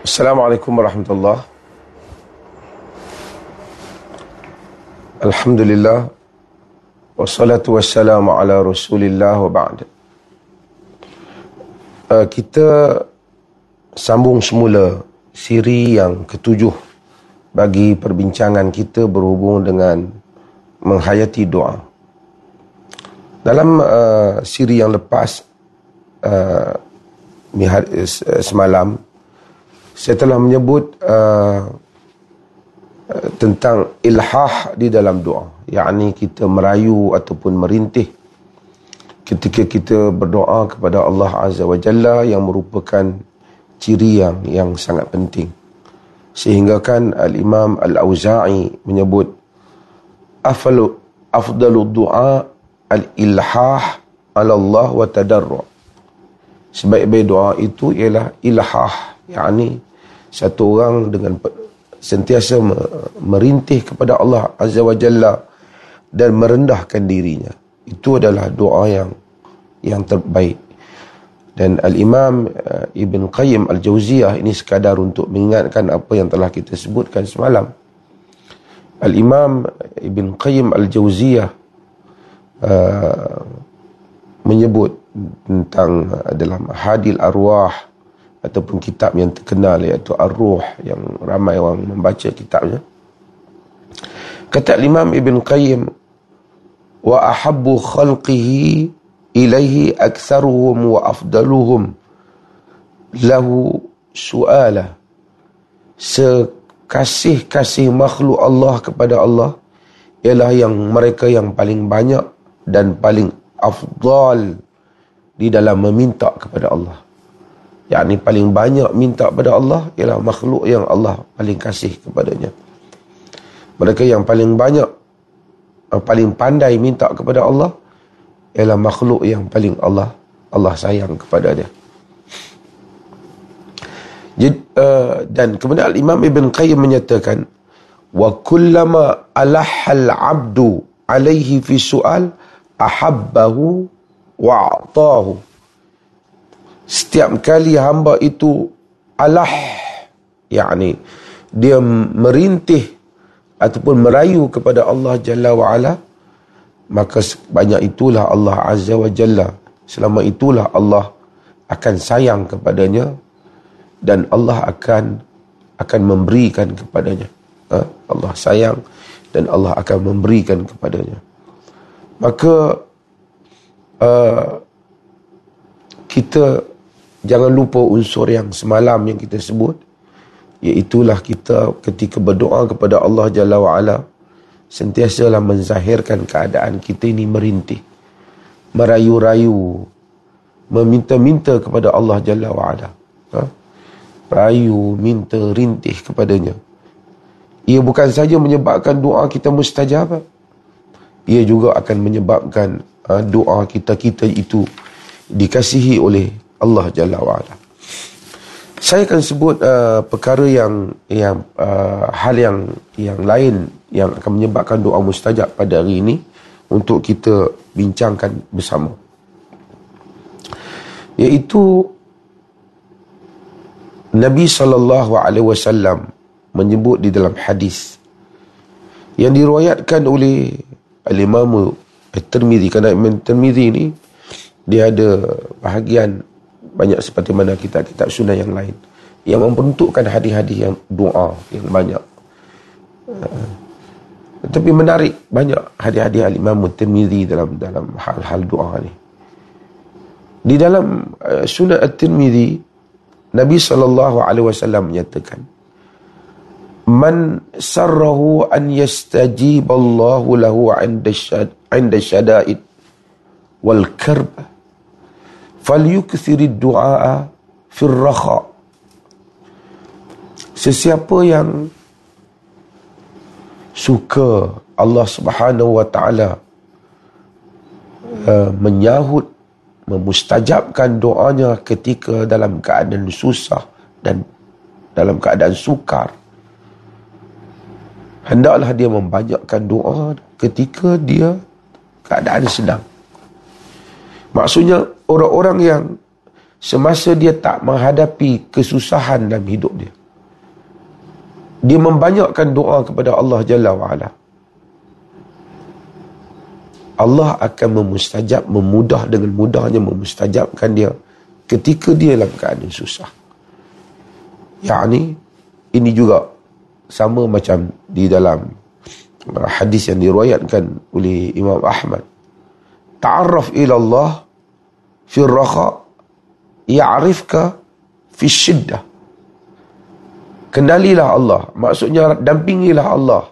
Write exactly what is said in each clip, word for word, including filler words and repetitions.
Assalamualaikum warahmatullahi. Alhamdulillah. Wassalatu wassalamu ala rasulillah wa ba'd. Uh, kita sambung semula siri yang ketujuh bagi perbincangan kita berhubung dengan menghayati doa. Dalam uh, siri yang lepas, uh, semalam, saya telah menyebut uh, tentang ilhah di dalam doa, yakni kita merayu ataupun merintih ketika kita berdoa kepada Allah Azza wa Jalla, yang merupakan ciri yang yang sangat penting. Sehingga kan Al-Imam Al-Auza'i menyebut afdalu afdalu du'a al-ilhah ala Allah wa tadarru'. Sebaik-baik doa itu ialah ilhah, yakni satu orang dengan sentiasa merintih kepada Allah Azza wa Jalla dan merendahkan dirinya. Itu adalah doa yang yang terbaik. Dan Al-Imam uh, Ibn Qayyim Al-Jauziyah, ini sekadar untuk mengingatkan apa yang telah kita sebutkan semalam. Al-Imam Ibn Qayyim Al-Jauziyah uh, menyebut tentang uh, dalam Hadil Arwah ataupun kitab yang terkenal, iaitu Ar-Ruh, yang ramai orang membaca kitabnya. Kata Imam Ibn Qayyim, wa ahabbu khalqihi ilaihi aktsaruhum wa afdaluhum lahu su'ala. Sekasih-kasih makhluk Allah kepada Allah ialah yang mereka yang paling banyak dan paling afdal di dalam meminta kepada Allah. Yakni paling banyak minta kepada Allah ialah makhluk yang Allah paling kasih kepadanya. Mereka yang paling banyak, paling pandai minta kepada Allah ialah makhluk yang paling Allah Allah sayang kepadanya. Dan kemudian Imam Ibn Qayyim menyatakan, wa kullama alahal abdu alaihi fi su'al ahabbahu wa a'tahu. Setiap kali hamba itu alah, yakni dia merintih ataupun merayu kepada Allah Jalla wa'ala, maka banyak itulah Allah Azza wa Jalla, selama itulah Allah akan sayang kepadanya dan Allah akan akan memberikan kepadanya. Ha? Allah sayang dan Allah akan memberikan kepadanya. Maka uh, kita jangan lupa unsur yang semalam yang kita sebut, iaitulah kita ketika berdoa kepada Allah Jalla wa'ala sentiasalah menzahirkan keadaan kita ini merintih, merayu-rayu, meminta-minta kepada Allah Jalla wa'ala. Ha? Rayu, minta, rintih kepadanya. Ia bukan saja menyebabkan doa kita mustajab, ia juga akan menyebabkan ha, doa kita-kita itu dikasihi oleh Allah Jalla wa'ala. Saya akan sebut uh, perkara yang yang uh, hal yang yang lain yang akan menyebabkan doa mustajab pada hari ini untuk kita bincangkan bersama. Iaitu Nabi sallallahu alaihi wasallam menyebut di dalam hadis yang diriwayatkan oleh Al-Imam At-Tirmidzi. Kerana Imam At-Tirmidzi ini dia ada bahagian banyak seperti mana kitab-kitab sunnah yang lain yang membentukkan hadis-hadis yang doa yang banyak. Uh, tapi menarik, banyak hadis-hadis Al-Imam At-Tirmidzi dalam dalam hal-hal doa ni. Di dalam uh, Sunan At-Tirmidzi, Nabi sallallahu alaihi wasallam menyatakan, man sarrahu an yastajib Allahu lahu 'inda syad 'inda syada'id wal karb falyukthir ad-du'a fi ar-rakha. Sesiapa yang suka Allah Subhanahu wa taala uh, menyahut, memustajabkan doanya ketika dalam keadaan susah dan dalam keadaan sukar, hendaklah dia membanyakkan doa ketika dia keadaan senang. Maksudnya orang-orang yang semasa dia tak menghadapi kesusahan dalam hidup dia, dia membanyakkan doa kepada Allah Jalla wa'ala, Allah akan memustajab, memudah dengan mudahnya memustajabkan dia ketika dia dalam keadaan susah. Yakni ini juga sama macam di dalam hadis yang diriwayatkan oleh Imam Ahmad. Ta'arraf ila Allah fi ar-raha ya'rifka fi syiddah. Kenalilah Allah, maksudnya dampingilah Allah.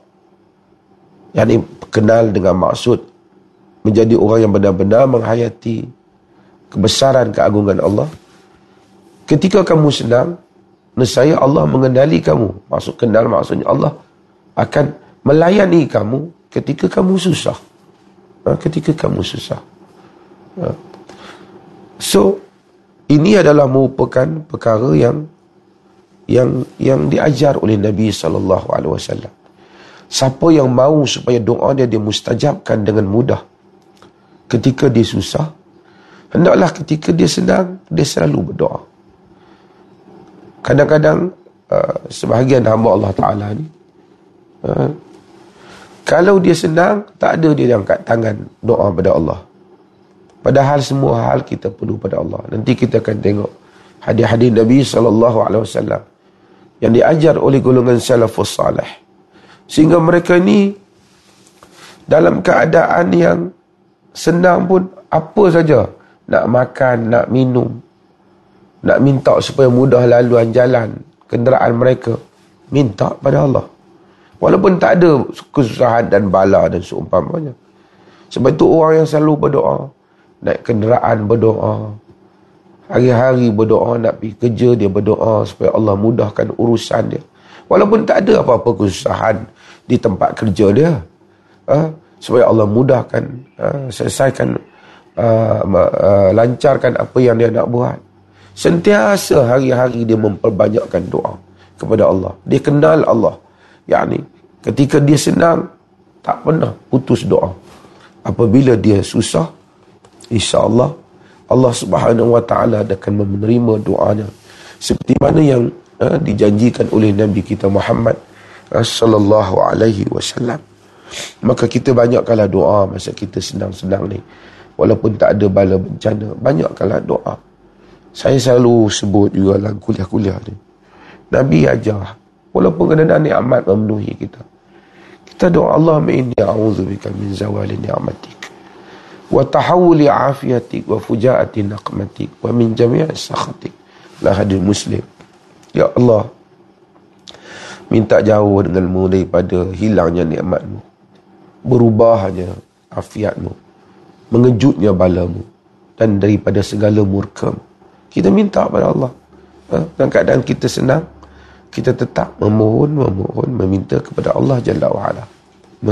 Yakni kenal dengan maksud menjadi orang yang benar-benar menghayati kebesaran keagungan Allah. Ketika kamu senang, nescaya Allah mengenali kamu. Maksud kenal maksudnya Allah akan melayani kamu ketika kamu susah. Ha, ketika kamu susah. Ha. So, ini adalah merupakan perkara yang yang yang diajar oleh Nabi sallallahu alaihi wasallam. Siapa yang mahu supaya doa dia dimustajabkan dengan mudah ketika dia susah, hendaklah ketika dia senang, dia selalu berdoa. Kadang-kadang uh, sebahagian hamba Allah Ta'ala ni, uh, kalau dia senang, tak ada dia angkat tangan doa pada Allah. Padahal semua hal kita perlu pada Allah. Nanti kita akan tengok hadis-hadis Nabi sallallahu alaihi wasallam yang diajar oleh golongan salafus salih. Sehingga mereka ni dalam keadaan yang senang pun, apa saja, nak makan, nak minum, nak minta supaya mudah laluan jalan kenderaan mereka, minta pada Allah. Walaupun tak ada kesusahan dan bala dan seumpamanya. Sebab itu orang yang selalu berdoa, naik kenderaan berdoa, hari-hari berdoa, nak pergi kerja dia berdoa supaya Allah mudahkan urusan dia. Walaupun tak ada apa-apa kesusahan di tempat kerja dia, ha? Supaya Allah mudahkan, ha? selesaikan, uh, uh, lancarkan apa yang dia nak buat. Sentiasa hari-hari dia memperbanyakkan doa kepada Allah. Dia kenal Allah. Yakni ketika dia senang, tak pernah putus doa. Apabila dia susah, insya-Allah Allah Subhanahu wa taala akan menerima doanya seperti mana yang uh, dijanjikan oleh Nabi kita Muhammad uh, sallallahu alaihi wasallam. Maka kita banyakkanlah doa masa kita senang-senang ni. Walaupun tak ada bala bencana, banyakkanlah doa. Saya selalu sebut juga dalam kuliah-kuliah ni, Nabi ajar, walaupun kadang-kadang nikmat memenuhi kita, kita doa, Allahumma inni a'udzubika min zawali ni'matik wa tahawuli afiyatik wa fujaati naqmatik wa min jami'i sakhatik. Lah hadis Muslim. Ya Allah, minta jauh denganmu daripada hilangnya nikmatmu, berubahnya afiatmu, mengejutnya balamu, dan daripada segala murkamu. Kita minta pada Allah. Ha? Dalam keadaan kita senang, kita tetap memohon, memohon, meminta kepada Allah Jalla wa'ala. Ha?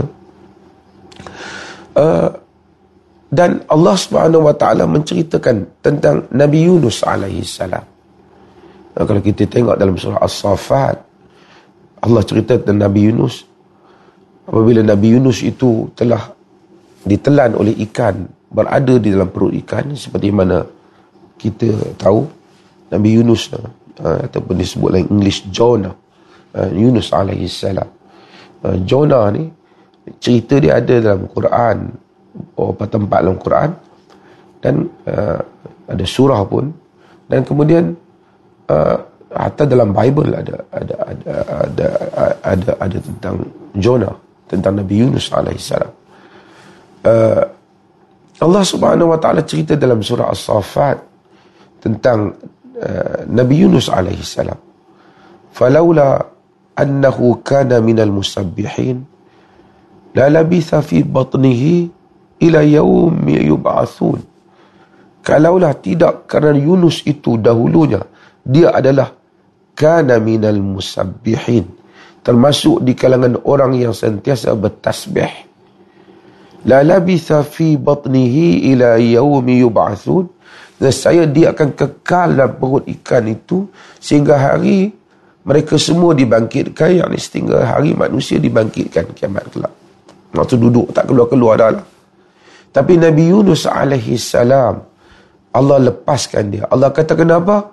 Uh, dan Allah Subhanahu wa ta'ala menceritakan tentang Nabi Yunus alaihi salam. Ha, kalau kita tengok dalam surah As-Saffat, Allah cerita tentang Nabi Yunus. Apabila Nabi Yunus itu telah ditelan oleh ikan, berada di dalam perut ikan, seperti mana kita tahu Nabi Yunus, uh, ataupun disebut dalam English Jonah, uh, Yunus alaihi salam. Uh, Jonah ni cerita dia ada dalam Quran, beberapa tempat dalam Quran, dan uh, ada surah pun, dan kemudian uh, hatta dalam Bible ada ada ada ada ada, ada tentang Jonah, tentang Nabi Yunus alaihi salam. Uh, Allah Subhanahu wa taala cerita dalam surah As-Saffat tentang uh, Nabi Yunus alaihi salam. Falaula annahu kana minal musabbihin la labitha fi batnihi ila yaumi yub'atsun. Kalaulah tidak kerana Yunus itu dahulunya dia adalah kana minal musabbihin, termasuk di kalangan orang yang sentiasa bertasbih, la labitha fi batnihi ila yaumi yub'atsun, dan saya dia akan kekal dalam perut ikan itu sehingga hari mereka semua dibangkitkan, yakni sehingga hari manusia dibangkitkan kiamat kelak. Waktu duduk tak keluar-keluar dah lah. Tapi Nabi Yunus alaihi salam, Allah lepaskan dia. Allah kata kenapa?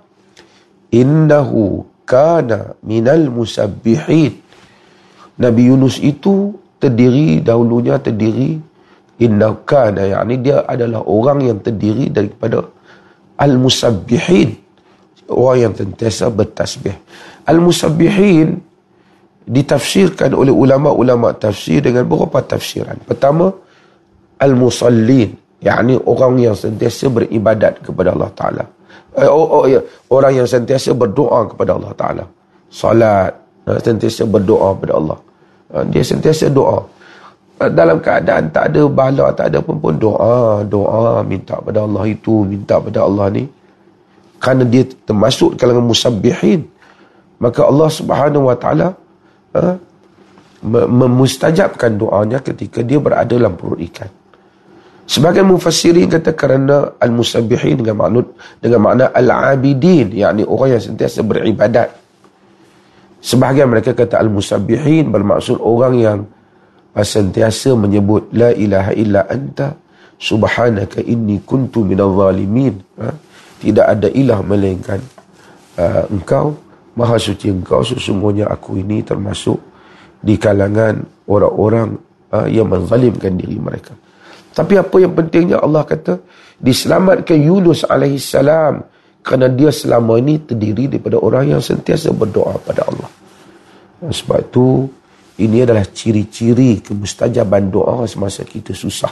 Innahu kana minal musabbihin. Nabi Yunus itu terdiri, dahulunya terdiri, innahu kana, yakni dia adalah orang yang terdiri daripada al-musabbihin, orang yang sentiasa bertasbih. Al-musabbihin ditafsirkan oleh ulama-ulama tafsir dengan beberapa tafsiran. Pertama, al-musallin, yakni orang yang sentiasa beribadat kepada Allah Ta'ala. Eh, oh, oh, ya. Orang yang sentiasa berdoa kepada Allah Ta'ala. Salat, sentiasa berdoa kepada Allah. Dia sentiasa doa. Dalam keadaan tak ada bala, tak ada pun pun doa, doa, minta pada Allah itu, minta pada Allah ni. Kerana dia termasuk kalangan musabbihin, maka Allah Subhanahu Wa Ta'ala ha, memustajabkan doanya ketika dia berada dalam perut ikan. Sebagian mufassirin kata kerana al-musabbihin dengan makna dengan makna al-abidin, yakni orang yang sentiasa beribadat. Sebahagian mereka kata al-musabbihin bermaksud orang yang sentiasa menyebut la ilaha illa anta subhanaka inni kuntu minadh zalimin. Ha? Tidak ada ilah melainkan uh, engkau, maha suci engkau, sesungguhnya aku ini termasuk di kalangan orang-orang uh, yang menzalimkan diri mereka. Tapi apa yang pentingnya, Allah kata diselamatkan Yunus alaihissalam kerana dia selama ini terdiri daripada orang yang sentiasa berdoa pada Allah. Sebab itu ini adalah ciri-ciri kemustajaban doa semasa kita susah.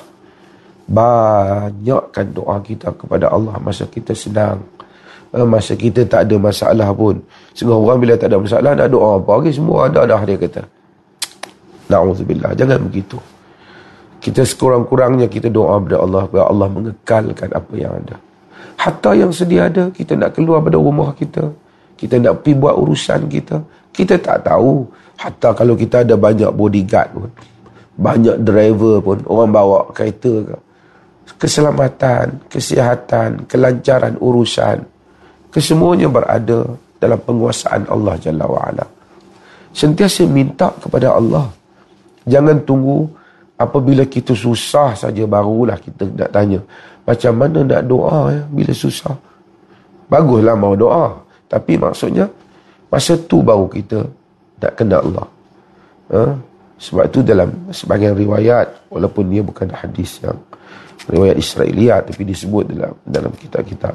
Banyakkan doa kita kepada Allah masa kita senang, masa kita tak ada masalah pun. Setengah orang bila tak ada masalah nak doa apa lagi, semua ada dah, dia kata. Na'udzubillah, jangan begitu. Kita sekurang-kurangnya kita doa kepada Allah, supaya Allah mengekalkan apa yang ada. Hatta yang sedia ada, kita nak keluar pada rumah kita, kita nak pergi buat urusan kita, kita tak tahu. Hatta kalau kita ada banyak bodyguard pun, banyak driver pun, orang bawa kereta ke, keselamatan, kesihatan, kelancaran urusan, kesemuanya berada dalam penguasaan Allah Jalla wa'ala. Sentiasa minta kepada Allah. Jangan tunggu apabila kita susah saja barulah kita nak tanya macam mana nak doa ya, bila susah. Baguslah mau doa, tapi maksudnya masa tu baru kita nak kenal Allah. Ha? Sebab itu dalam sebahagian riwayat, walaupun dia bukan hadis yang riwayat Israiliyat, tapi disebut dalam dalam kitab-kitab,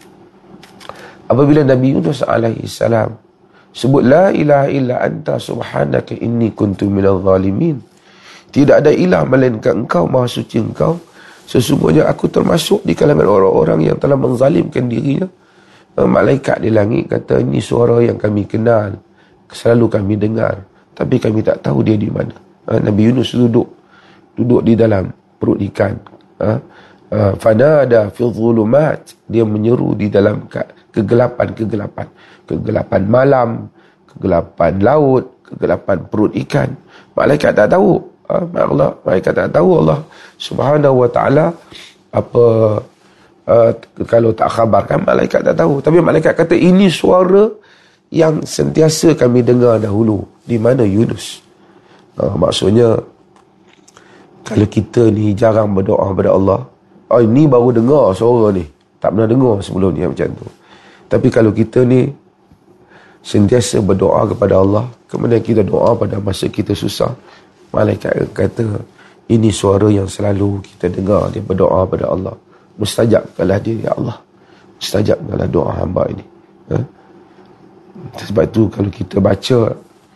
apabila Nabi Yunus alaihissalam sebut la ilaha illa anta subhanaka inni kuntu minadh zalimin, tidak ada ilah melainkan engkau, maha suci engkau, sesungguhnya aku termasuk di kalangan orang-orang yang telah menzalimkan dirinya. Malaikat di langit kata, ini suara yang kami kenal, selalu kami dengar, tapi kami tak tahu dia di mana. Nabi Yunus duduk duduk di dalam perut ikan. Fanada fi dhulumat, dia menyeru di dalam kegelapan-kegelapan, kegelapan malam, kegelapan laut, kegelapan perut ikan. Malaikat tak tahu. Ha, Allah, mereka tak tahu Allah Subhanahu Wa Ta'ala apa, uh, kalau tak khabarkan, malaikat tak tahu. Tapi malaikat kata ini suara yang sentiasa kami dengar dahulu. Di mana Yunus? Uh, maksudnya kalau kita ni jarang berdoa kepada Allah, oh ini baru dengar suara ni, tak pernah dengar sebelum ni macam tu. Tapi kalau kita ni sentiasa berdoa kepada Allah, kemudian kita doa pada masa kita susah, malaikat kata ini suara yang selalu kita dengar, dia berdoa pada Allah. Mustajabkanlah dia, ya Allah, mustajabkanlah doa hamba ini. Ha? Sebab itu kalau kita baca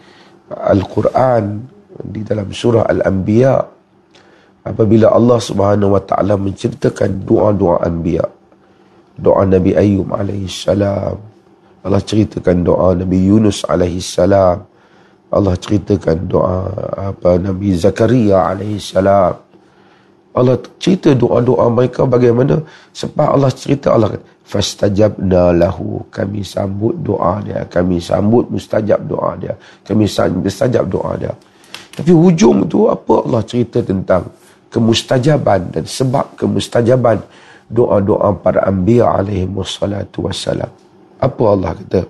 Al-Quran di dalam surah Al-Anbiya, apabila Allah Subhanahu Wa Ta'ala menceritakan doa-doa Anbiya, doa Nabi Ayyub alaihissalam, Allah ceritakan doa Nabi Yunus alaihissalam, Allah ceritakan doa apa Nabi Zakaria alaihissalam, Allah cerita doa-doa mereka bagaimana. Sebab Allah cerita, Allah kata fastajabna lahu, kami sambut doa dia, kami sambut mustajab doa dia, kami sambut mustajab doa dia. Tapi hujung tu apa? Allah cerita tentang kemustajaban dan sebab kemustajaban doa-doa para anbiya alaihi wassalatu wassalam. Apa Allah kata?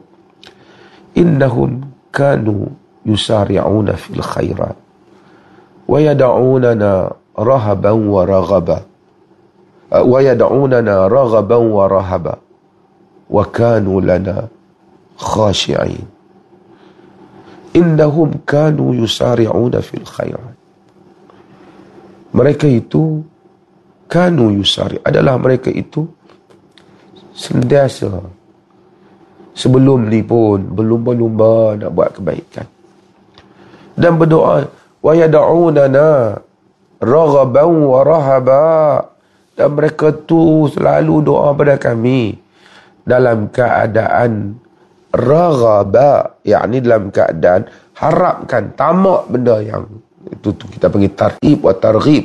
Innahum kanu yusari'una fil khairat wa yad'unana rahaban wa raghaba wa yad'unana raghaban wa rahaba wa kanu lana khashi'in. Innahum kanu yusari'una fil khairat. Mereka itu kanu yusari, adalah mereka itu sentiasa sebelum ni pun berlumba-lumba nak buat kebaikan dan berdoa, wa yad'unana raghaban wa rahaba, dan mereka tu selalu doa pada kami dalam keadaan raghaba, yakni dalam keadaan harapkan, tamak benda yang itu tu kita panggil tarhib wa targhib,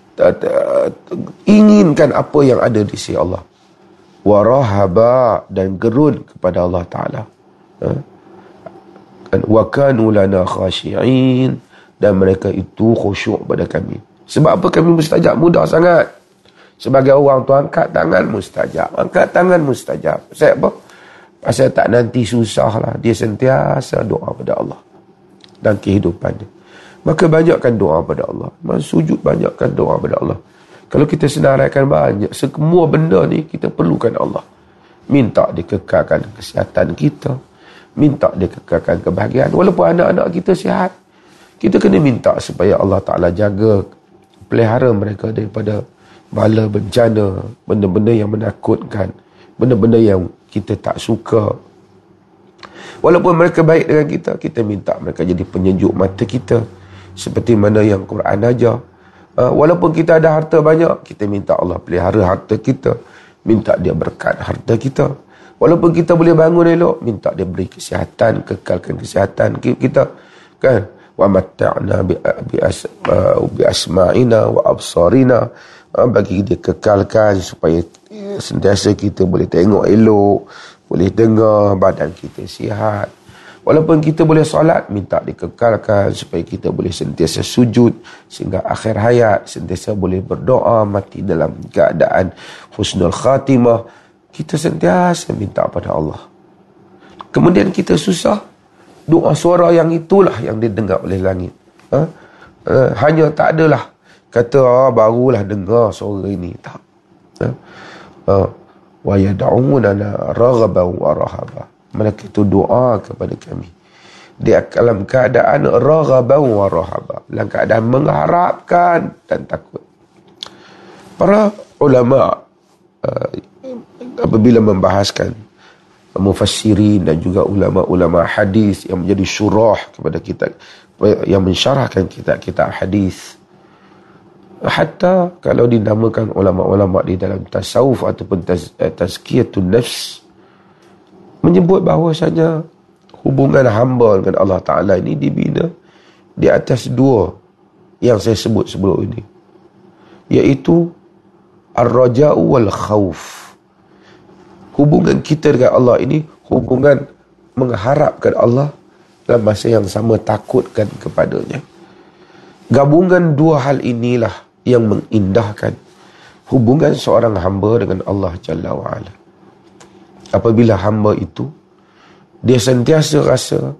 inginkan apa yang ada di sisi Allah. Wa rahaba, dan gerun kepada Allah Ta'ala. Wa kanu lana khashi'in, dan mereka itu khusyuk pada kami. Sebab apa kami mustajab? Mudah sangat. Sebagai orang tu angkat tangan mustajab, angkat tangan mustajab. Sebab apa? Pasal tak nanti susah lah, dia sentiasa doa pada Allah dan kehidupannya. Maka banyakkan doa pada Allah, sujud banyakkan doa pada Allah. Kalau kita senaraikan banyak, semua benda ni kita perlukan Allah. Minta dikekalkan kesihatan kita, minta dikekalkan kebahagiaan. Walaupun anak-anak kita sihat, kita kena minta supaya Allah Ta'ala jaga, pelihara mereka daripada bala bencana, benda-benda yang menakutkan, benda-benda yang kita tak suka. Walaupun mereka baik dengan kita, kita minta mereka jadi penyejuk mata kita, seperti mana yang Quran ajar. Uh, walaupun kita ada harta banyak, kita minta Allah pelihara harta kita, minta dia berkat harta kita. Walaupun kita boleh bangun elok, minta dia beri kesihatan, kekalkan kesihatan kita, kan? Wa matta'na bi, bi, as, uh, bi asma'ina wa absarina, uh, bagi dia kekalkan supaya sentiasa kita boleh tengok elok, boleh dengar, badan kita sihat. Walaupun kita boleh solat, minta dikekalkan supaya kita boleh sentiasa sujud sehingga akhir hayat, sentiasa boleh berdoa, mati dalam keadaan husnul khatimah. Kita sentiasa minta pada Allah. Kemudian kita susah, doa suara yang itulah yang didengar oleh langit. Ha? Uh, hanya tak adalah kata, oh, barulah dengar suara ini. Tak. Ha? Uh, wa yad'unana raghaban wa rahaba. Mereka itu doa kepada kami dia dalam keadaan raghaban wa rahaba, dalam keadaan mengharapkan dan takut. Para ulama uh, apabila membahaskan mufassirin dan juga ulama-ulama hadis yang menjadi syurah kepada kitab, yang mensyarahkan kitab-kitab hadis, hatta kalau dinamakan ulama-ulama di dalam tasawuf ataupun taz, tazkiyatun nafs, menyebut bahawasanya hubungan hamba dengan Allah Ta'ala ini dibina di atas dua yang saya sebut sebelum ini, iaitu ar-raja'u wal khawf. Hubungan kita dengan Allah ini hubungan mengharapkan Allah, dalam masa yang sama takutkan kepadanya. Gabungan dua hal inilah yang mengindahkan hubungan seorang hamba dengan Allah Jalla wa'ala. Apabila hamba itu dia sentiasa rasa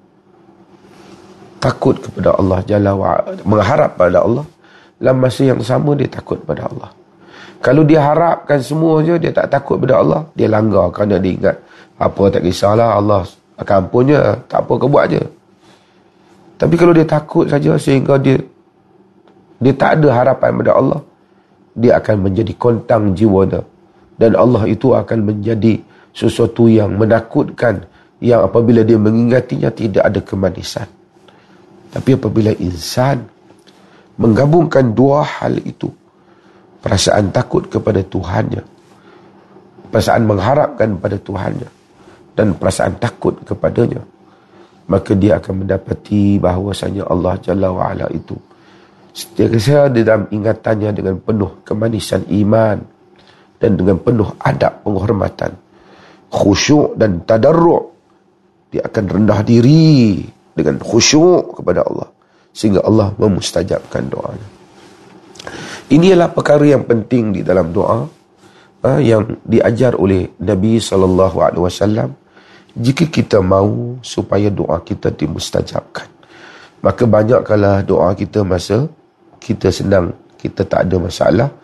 takut kepada Allah Jalla wa'ala, mengharap pada Allah, dalam masa yang sama dia takut pada Allah. Kalau dia harapkan semua je, dia tak takut pada Allah, dia langgar kerana dia ingat, apa tak kisahlah, Allah akan ampunnya, tak apa, kau buat je. Tapi kalau dia takut saja sehingga dia dia tak ada harapan pada Allah, dia akan menjadi kontang jiwanya, dan Allah itu akan menjadi sesuatu yang menakutkan, yang apabila dia mengingatinya tidak ada kemanisan. Tapi apabila insan menggabungkan dua hal itu, perasaan takut kepada Tuhannya, perasaan mengharapkan pada Tuhannya, dan perasaan takut kepadanya, maka dia akan mendapati bahawasanya Allah Jalla wa'ala itu setiap di dalam ingatannya dengan penuh kemanisan iman dan dengan penuh adab penghormatan, khusyuk dan tadarru'. Dia akan rendah diri dengan khusyuk kepada Allah, sehingga Allah memustajabkan doanya. Ini adalah perkara yang penting di dalam doa, ha, yang diajar oleh Nabi sallallahu alaihi wasallam. Jika kita mahu supaya doa kita dimustajabkan, maka banyakkanlah doa kita masa kita senang, kita tak ada masalah.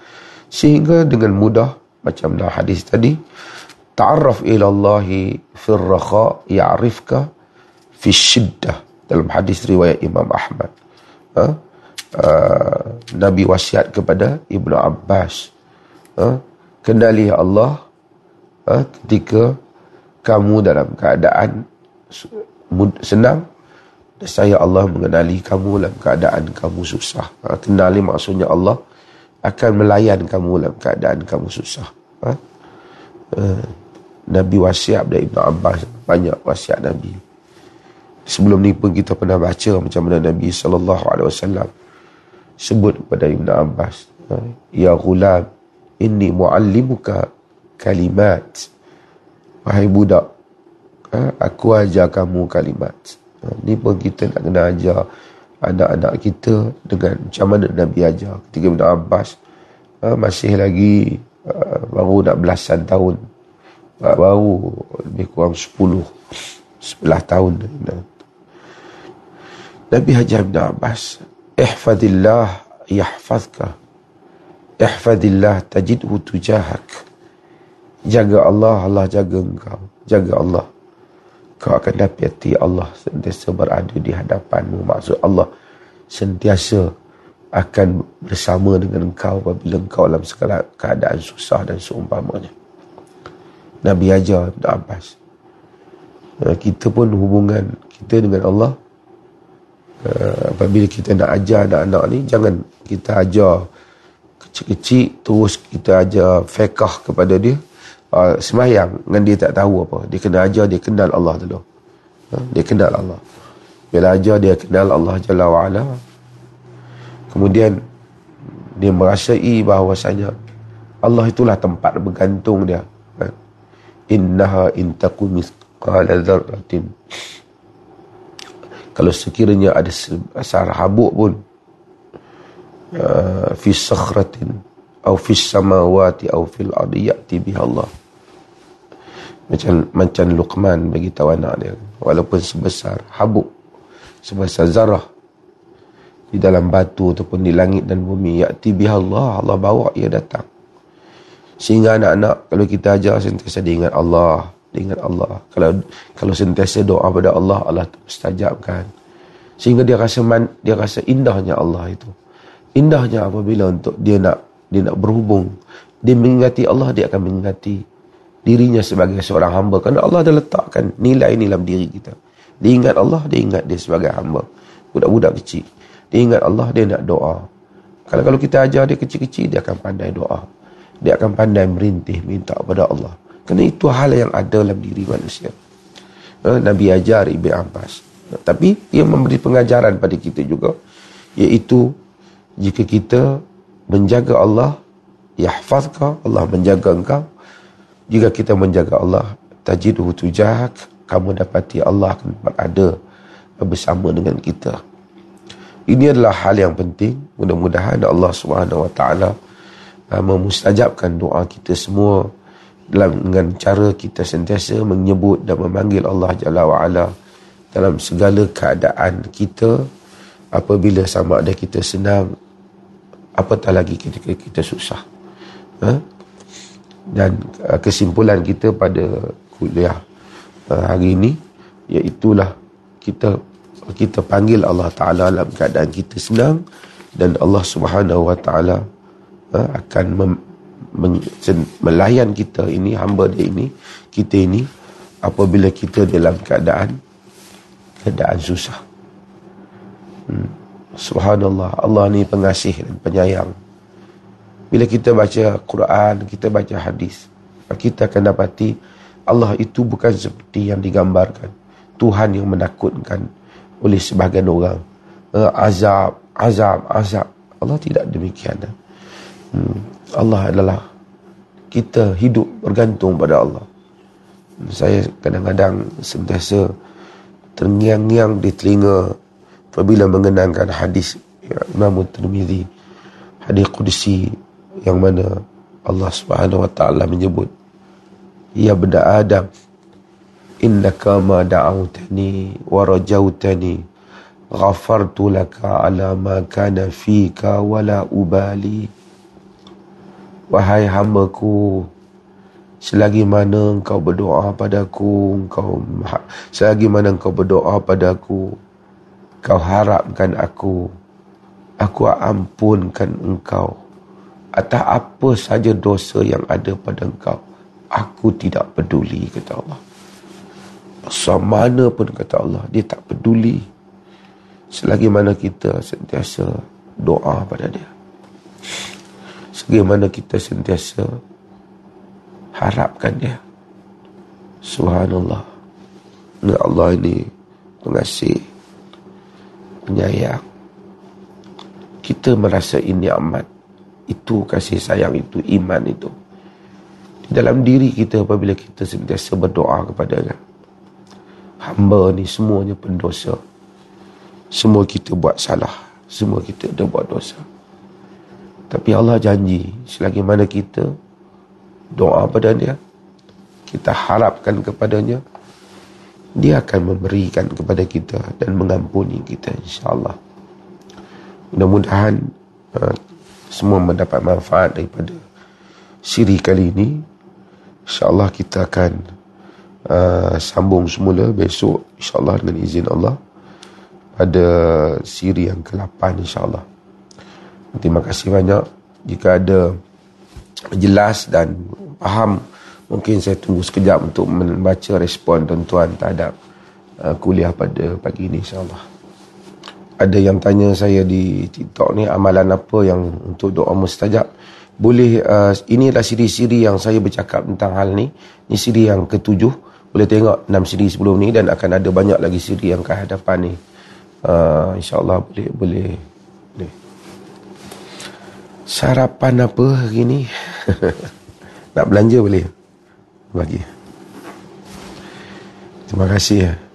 Sehingga dengan mudah, macam dalam hadis tadi, ta'arraf ila Allahi fil rakha ya'rifka fi syiddah, dalam hadis riwayat Imam Ahmad. Ha? Uh, Nabi wasiat kepada Ibnu Abbas, ha? Kenali Allah ha? ketika kamu dalam keadaan senang, dan saya Allah mengenali kamu dalam keadaan kamu susah. Ha? Kenali maksudnya Allah akan melayan kamu dalam keadaan kamu susah. Ha? Uh, Nabi wasiat dari Ibnu Abbas, banyak wasiat Nabi. Sebelum ni pun kita pernah baca macam mana Nabi sallallahu alaihi wasallam sebut kepada Ibnu Abbas, ya ghulam, inni muallimuka kalimat. Wahai budak, aku ajar kamu kalimat. Ni pun kita nak kena ajar anak-anak kita dengan macam mana Nabi ajar. Ketika Ibnu Abbas masih lagi baru nak belasan tahun, baru lebih kurang sepuluh sebelah tahun, Nabi ajar Ibnu Abbas, ihfadillah yahfazka, ihfadillah tajidhu tujahak. Jaga Allah, Allah jaga engkau. Jaga Allah, kau akan dapati Allah sentiasa berada di hadapanmu. Maksud Allah sentiasa akan bersama dengan engkau apabila engkau dalam segala keadaan susah dan seumpamanya. Nabi ajar Ibnu Abbas. Kita pun hubungan kita dengan Allah, Uh, apabila kita nak ajar anak-anak ni, jangan kita ajar kecil-kecil terus kita ajar fiqh kepada dia, uh, sembahyang dengan dia tak tahu apa. Dia kena ajar dia kenal Allah dulu. uh, Dia kenal Allah. Bila ajar dia kenal Allah Jalla wa'ala, kemudian dia merasai bahawasanya Allah itulah tempat bergantung dia. uh, Innaha intaku mithqala dzarratin, kalau sekiranya ada sebesar habuk pun, uh, fi sakhratin atau fi samawati atau fil ardi ya'ti biha Allah. Macam macam Luqman bagi tahu anak dia, walaupun sebesar habuk, sebesar zarah di dalam batu ataupun di langit dan bumi, ya'ti biha Allah, Allah bawa ia datang. Sehingga anak-anak kalau kita ajar sentiasa dia ingat Allah, dia ingat Allah. Kalau kalau sentiasa doa pada Allah, Allah mustajabkan. Sehingga dia rasa man, dia rasa indahnya Allah itu. Indahnya apabila untuk dia nak dia nak berhubung, dia mengingati Allah, dia akan mengingati dirinya sebagai seorang hamba. Kerana Allah dah letakkan nilai ini dalam diri kita. Dia ingat Allah, dia ingat dia sebagai hamba. Budak-budak kecil, dia ingat Allah, dia nak doa. Kalau kalau kita ajar dia kecil-kecil, dia akan pandai doa. Dia akan pandai merintih, minta kepada Allah. Kerana itu hal yang ada dalam diri manusia. Nabi ajar Ibnu Abbas. Tapi ia memberi pengajaran pada kita juga, iaitu jika kita menjaga Allah, yahfazka, Allah menjaga engkau. Jika kita menjaga Allah, tajidhu tujahak, kamu dapati Allah akan berada bersama dengan kita. Ini adalah hal yang penting. Mudah-mudahan Allah Subhanahu Wa Taala memustajabkan doa kita semua dalam dengan cara kita sentiasa menyebut dan memanggil Allah Jalla wa'ala dalam segala keadaan kita, apabila sama ada kita senang, apatah lagi ketika kita susah. Ha? Dan uh, kesimpulan kita pada kuliah uh, hari ini, iaitulah kita kita panggil Allah Ta'ala dalam keadaan kita senang, dan Allah Subhanahu Wa Ta'ala uh, akan mem- men- melayan kita ini, hamba dia ini, kita ini, apabila kita dalam keadaan keadaan susah. hmm. Subhanallah, Allah ni pengasih dan penyayang. Bila kita baca Quran, kita baca hadis, kita akan dapati Allah itu bukan seperti yang digambarkan, Tuhan yang menakutkan oleh sebahagian orang. uh, Azab, azab, azab. Allah tidak demikian. hmm. Allah adalah, kita hidup bergantung pada Allah. Saya kadang-kadang sentiasa terngiang-ngiang di telinga apabila mengenangkan hadis ya, Imam Tirmizi, hadis Qudsi, yang mana Allah Subhanahu Wa Taala menyebut, ya benda Adam, innaka ma da'awtani wa rajautani ghafartu laka ala ma kana fika wala ubali. Wahai hamba-Ku, selagi mana engkau berdoa padaku, engkau selagi mana engkau berdoa padaku, kau harapkan aku, aku ampunkan engkau atas apa saja dosa yang ada pada engkau. Aku tidak peduli, kata Allah. Sama mana pun, kata Allah, dia tak peduli selagi mana kita sentiasa doa pada dia, selagi mana kita sentiasa harapkan dia. Subhanallah. Ya Allah ini pengasih, penyayang. Kita merasa ini amat. Itu kasih sayang, itu iman itu di dalam diri kita apabila kita sentiasa berdoa kepadanya. Hamba ni semuanya pendosa. Semua kita buat salah. Semua kita dah buat dosa. Tapi Allah janji, selagi mana kita doa pada dia, kita harapkan kepadanya, dia akan memberikan kepada kita dan mengampuni kita, insyaAllah. Mudah-mudahan uh, semua mendapat manfaat daripada siri kali ini. InsyaAllah kita akan uh, sambung semula besok, insyaAllah, dengan izin Allah, pada siri yang ke lapan, insyaAllah. Terima kasih banyak. Jika ada jelas dan faham, mungkin saya tunggu sekejap untuk membaca respon tuan-tuan terhadap uh, kuliah pada pagi ini, insyaAllah. Ada yang tanya saya di TikTok ni, amalan apa yang untuk doa mustajab. Boleh, uh, inilah siri-siri yang saya bercakap tentang hal ni. Ini siri yang ketujuh. Boleh tengok enam siri sebelum ni, dan akan ada banyak lagi siri yang ke hadapan ni. Uh, InsyaAllah boleh, boleh, boleh. Sarapan apa hari ni? Nak belanja boleh bagi. Terima kasih ya.